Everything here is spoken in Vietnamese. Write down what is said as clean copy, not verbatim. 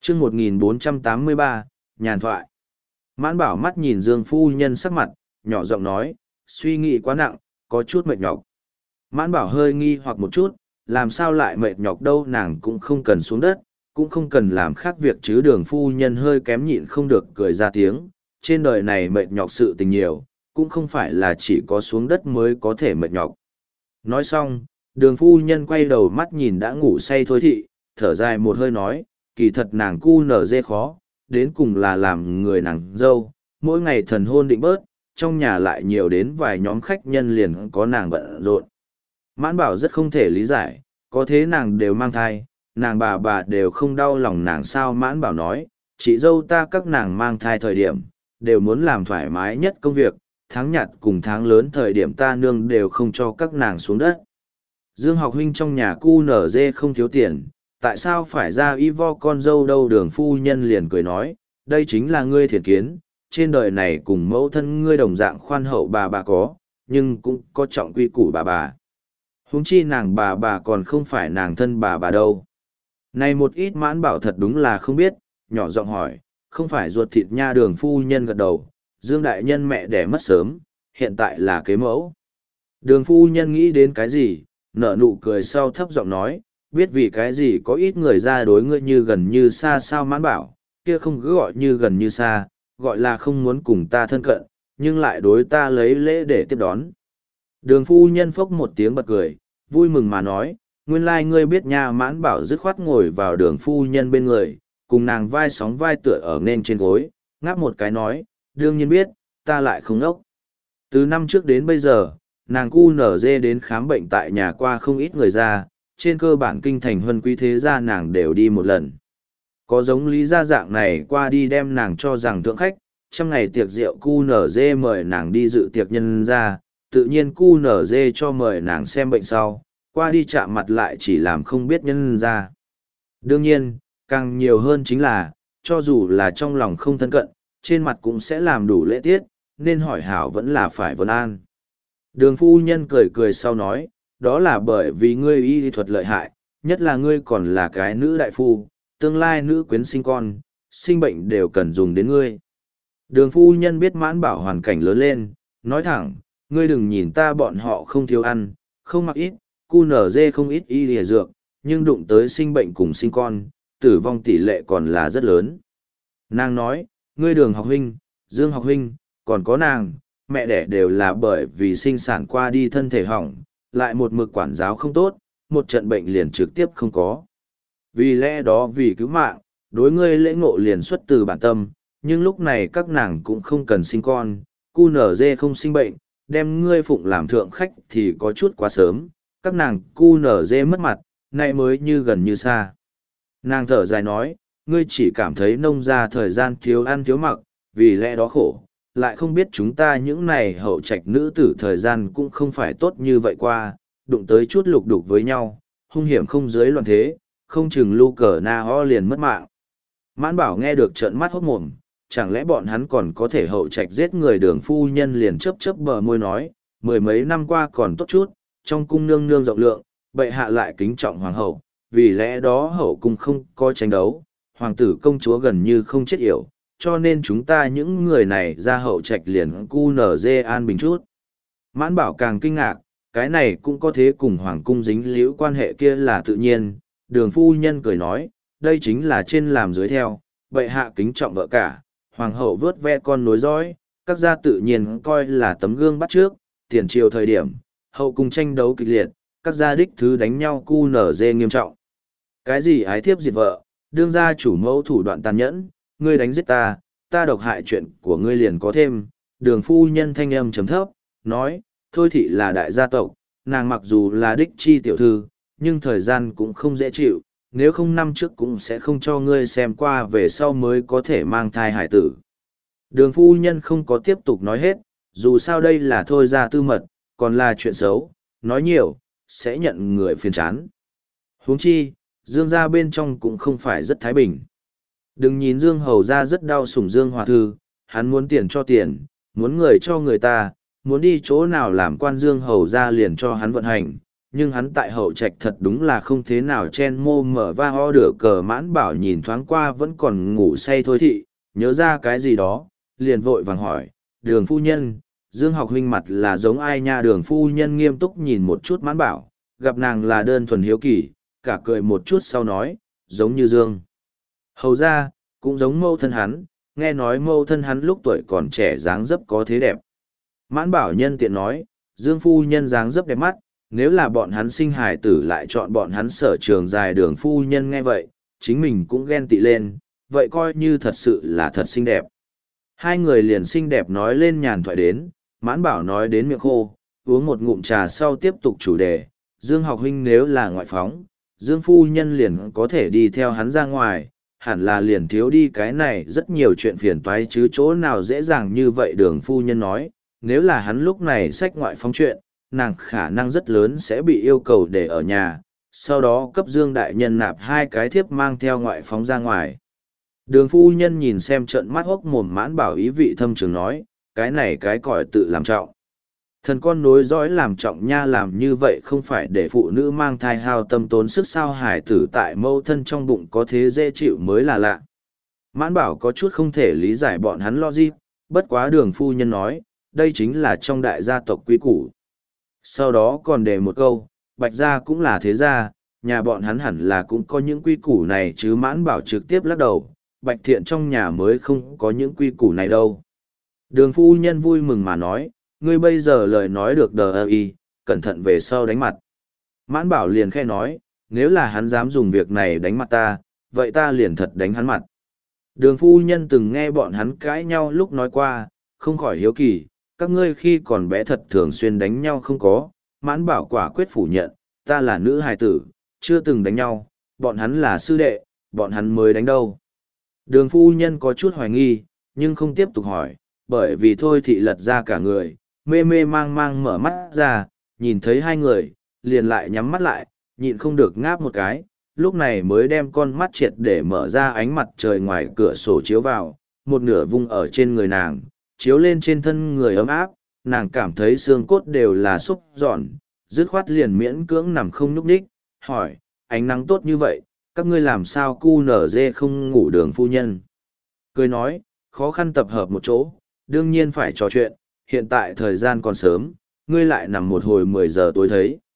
chương 1483, nhàn thoại. Mãn Bảo mắt nhìn Dương phu nhân sắc mặt, nhỏ giọng nói, suy nghĩ quá nặng, có chút mệt nhọc. Mãn Bảo hơi nghi hoặc một chút, làm sao lại mệt nhọc đâu, nàng cũng không cần xuống đất, cũng không cần làm khác việc chứ. Đường phu nhân hơi kém nhịn không được cười ra tiếng, trên đời này mệt nhọc sự tình nhiều, cũng không phải là chỉ có xuống đất mới có thể mệt nhọc. Nói xong, đường phu nhân quay đầu mắt nhìn đã ngủ say Thôi Thị, thở dài một hơi nói, kỳ thật nàng cu nở dê khó, đến cùng là làm người nàng dâu, mỗi ngày thần hôn định bớt, trong nhà lại nhiều đến vài nhóm khách nhân liền có nàng bận rộn. Mãn Bảo rất không thể lý giải, có thế nàng đều mang thai, nàng bà đều không đau lòng nàng sao. Mãn Bảo nói, chị dâu ta các nàng mang thai thời điểm, đều muốn làm thoải mái nhất công việc, tháng nhạt cùng tháng lớn thời điểm ta nương đều không cho các nàng xuống đất. Dương Học huynh trong nhà cu nở dê không thiếu tiền, tại sao phải ra y vo con dâu đâu? Đường phu nhân liền cười nói, đây chính là ngươi thiện kiến, trên đời này cùng mẫu thân ngươi đồng dạng khoan hậu bà có, nhưng cũng có trọng quy củ bà. Huống chi nàng bà còn không phải nàng thân bà đâu. Này một ít Mãn Bảo thật đúng là không biết, nhỏ giọng hỏi, không phải ruột thịt nha? Đường phu nhân gật đầu, Dương đại nhân mẹ đẻ mất sớm, hiện tại là kế mẫu. Đường phu nhân nghĩ đến cái gì, nở nụ cười sau thấp giọng nói, biết vì cái gì có ít người ra đối ngươi như gần như xa sao? Mãn Bảo, kia không cứ gọi như gần như xa, gọi là không muốn cùng ta thân cận, nhưng lại đối ta lấy lễ để tiếp đón. Đường phu nhân phốc một tiếng bật cười, vui mừng mà nói, nguyên lai ngươi biết nha. Mãn Bảo dứt khoát ngồi vào đường phu nhân bên người, cùng nàng vai sóng vai tựa ở nên trên gối, ngáp một cái nói, đương nhiên biết, ta lại không ngốc. Từ năm trước đến bây giờ, nàng cu nở dê đến khám bệnh tại nhà qua không ít người ra, trên cơ bản kinh thành huân quý thế gia nàng đều đi một lần. Có giống lý gia dạng này qua đi đem nàng cho rằng thượng khách, trong ngày tiệc rượu cu nở dê mời nàng đi dự tiệc nhân ra, tự nhiên cu nở dê cho mời nàng xem bệnh sau, qua đi chạm mặt lại chỉ làm không biết nhân ra. Đương nhiên, càng nhiều hơn chính là, cho dù là trong lòng không thân cận, trên mặt cũng sẽ làm đủ lễ tiết, nên hỏi hảo vẫn là phải vấn an. Đường phu nhân cười cười sau nói, đó là bởi vì ngươi y thuật lợi hại, nhất là ngươi còn là cái nữ đại phu, tương lai nữ quyến sinh con, sinh bệnh đều cần dùng đến ngươi. Đường phu nhân biết Mãn Bảo hoàn cảnh lớn lên, nói thẳng, ngươi đừng nhìn ta bọn họ không thiếu ăn, không mặc ít, cu nở dê không ít y lìa dược, nhưng đụng tới sinh bệnh cùng sinh con, tử vong tỷ lệ còn là rất lớn. Nàng nói, ngươi Đường học huynh, Dương học huynh, còn có nàng, mẹ đẻ đều là bởi vì sinh sản qua đi thân thể hỏng, lại một mực quản giáo không tốt, một trận bệnh liền trực tiếp không có. Vì lẽ đó vì cứu mạng, đối ngươi lễ ngộ liền xuất từ bản tâm, nhưng lúc này các nàng cũng không cần sinh con, cu nở dê không sinh bệnh, đem ngươi phụng làm thượng khách thì có chút quá sớm, các nàng cu nở dê mất mặt, nay mới như gần như xa. Nàng thở dài nói, ngươi chỉ cảm thấy nông ra thời gian thiếu ăn thiếu mặc, vì lẽ đó khổ, lại không biết chúng ta những này hậu trạch nữ tử thời gian cũng không phải tốt như vậy qua, đụng tới chút lục đục với nhau, hung hiểm không dưới loạn thế, không chừng lu cờ na ho liền mất mạng. Mãn Bảo nghe được trợn mắt hốt mồm, chẳng lẽ bọn hắn còn có thể hậu trạch giết người? Đường phu nhân liền chớp bờ môi nói, mười mấy năm qua còn tốt chút, trong cung nương nương rộng lượng, bệ hạ lại kính trọng hoàng hậu, vì lẽ đó hậu cung không có tranh đấu, hoàng tử công chúa gần như không chết yểu, cho nên chúng ta những người này ra hậu trạch liền cu nở dê an bình chút. Mãn Bảo càng kinh ngạc, cái này cũng có thế cùng hoàng cung dính liễu quan hệ kia là tự nhiên. Đường phu nhân cười nói, đây chính là trên làm dưới theo, bệ hạ kính trọng vợ cả, hoàng hậu vớt ve con nối dõi, các gia tự nhiên coi là tấm gương bắt trước, tiền triều thời điểm, hậu cung tranh đấu kịch liệt, các gia đích thứ đánh nhau cu nở dê nghiêm trọng. Cái gì ái thiếp diệt vợ, đương gia chủ mẫu thủ đoạn tàn nhẫn, ngươi đánh giết ta, ta độc hại chuyện của ngươi liền có thêm. Đường phu nhân thanh âm chấm thấp, nói, Thôi Thị là đại gia tộc, nàng mặc dù là đích chi tiểu thư, nhưng thời gian cũng không dễ chịu, nếu không năm trước cũng sẽ không cho ngươi xem qua về sau mới có thể mang thai hải tử. Đường phu nhân không có tiếp tục nói hết, dù sao đây là thôi ra tư mật, còn là chuyện xấu, nói nhiều, sẽ nhận người phiền chán. Huống chi, Dương gia bên trong cũng không phải rất thái bình. Đừng nhìn Dương hầu ra rất đau sủng Dương hòa thư, hắn muốn tiền cho tiền, muốn người cho người ta, muốn đi chỗ nào làm quan Dương hầu ra liền cho hắn vận hành, nhưng hắn tại hậu trạch thật đúng là không thế nào chen mô mở va ho đửa cờ. Mãn bảo nhìn thoáng qua vẫn còn ngủ say thôi thị, nhớ ra cái gì đó, liền vội vàng hỏi, Đường phu nhân, Dương học huynh mặt là giống ai nha? Đường phu nhân nghiêm túc nhìn một chút Mãn bảo, gặp nàng là đơn thuần hiếu kỳ, cả cười một chút sau nói, giống như Dương hầu ra, cũng giống mâu thân hắn, nghe nói mâu thân hắn lúc tuổi còn trẻ dáng dấp có thế đẹp. Mãn bảo nhân tiện nói, Dương phu nhân dáng dấp đẹp mắt, nếu là bọn hắn sinh hài tử lại chọn bọn hắn sở trường dài. Đường phu nhân nghe vậy, chính mình cũng ghen tị lên, vậy coi như thật sự là thật xinh đẹp. Hai người liền xinh đẹp nói lên nhàn thoại đến, Mãn bảo nói đến miệng khô, uống một ngụm trà sau tiếp tục chủ đề, Dương học huynh nếu là ngoại phóng, Dương phu nhân liền có thể đi theo hắn ra ngoài, hẳn là liền thiếu đi cái này rất nhiều chuyện phiền toái chứ chỗ nào dễ dàng như vậy. Đường phu nhân nói, nếu là hắn lúc này xách ngoại phóng chuyện, nàng khả năng rất lớn sẽ bị yêu cầu để ở nhà, sau đó cấp Dương đại nhân nạp 2 cái thiếp mang theo ngoại phóng ra ngoài. Đường phu nhân nhìn xem trận mắt hốc mồm. Mãn bảo ý vị thâm trường nói, cái này cái còi tự làm trọng. Thần con nối dõi làm trọng nha, làm như vậy không phải để phụ nữ mang thai hao tâm tốn sức sao? Hải tử tại mâu thân trong bụng có thế dễ chịu mới là lạ. Mãn bảo có chút không thể lý giải bọn hắn logic, bất quá đường phu nhân nói, đây chính là trong đại gia tộc quý củ. Sau đó còn đề một câu, Bạch gia cũng là thế gia, nhà bọn hắn hẳn là cũng có những quy củ này chứ. Mãn bảo trực tiếp lắc đầu, Bạch thiện trong nhà mới không có những quy củ này đâu. Đường phu nhân vui mừng mà nói, ngươi bây giờ lời nói được đờ ơ y, cẩn thận về sau đánh mặt. Mãn bảo liền khẽ nói, nếu là hắn dám dùng việc này đánh mặt ta, vậy ta liền thật đánh hắn mặt. Đường phu nhân từng nghe bọn hắn cãi nhau lúc nói qua, không khỏi hiếu kỳ, các ngươi khi còn bé thật thường xuyên đánh nhau không có? Mãn bảo quả quyết phủ nhận, ta là nữ hài tử, chưa từng đánh nhau, bọn hắn là sư đệ, bọn hắn mới đánh đâu. Đường phu nhân có chút hoài nghi, nhưng không tiếp tục hỏi, bởi vì thôi thị lật ra cả người, mê mê mang mang mở mắt ra, nhìn thấy hai người, liền lại nhắm mắt lại, nhịn không được ngáp một cái, lúc này mới đem con mắt triệt để mở ra. Ánh mặt trời ngoài cửa sổ chiếu vào, một nửa vung ở trên người nàng, chiếu lên trên thân người ấm áp, nàng cảm thấy xương cốt đều là xúc giòn, dứt khoát liền miễn cưỡng nằm không nhúc nhích, hỏi, ánh nắng tốt như vậy, các ngươi làm sao cu nở dê không ngủ? Đường phu nhân cười nói, khó khăn tập hợp một chỗ, đương nhiên phải trò chuyện, hiện tại thời gian còn sớm, ngươi lại nằm một hồi 10 giờ tối thấy.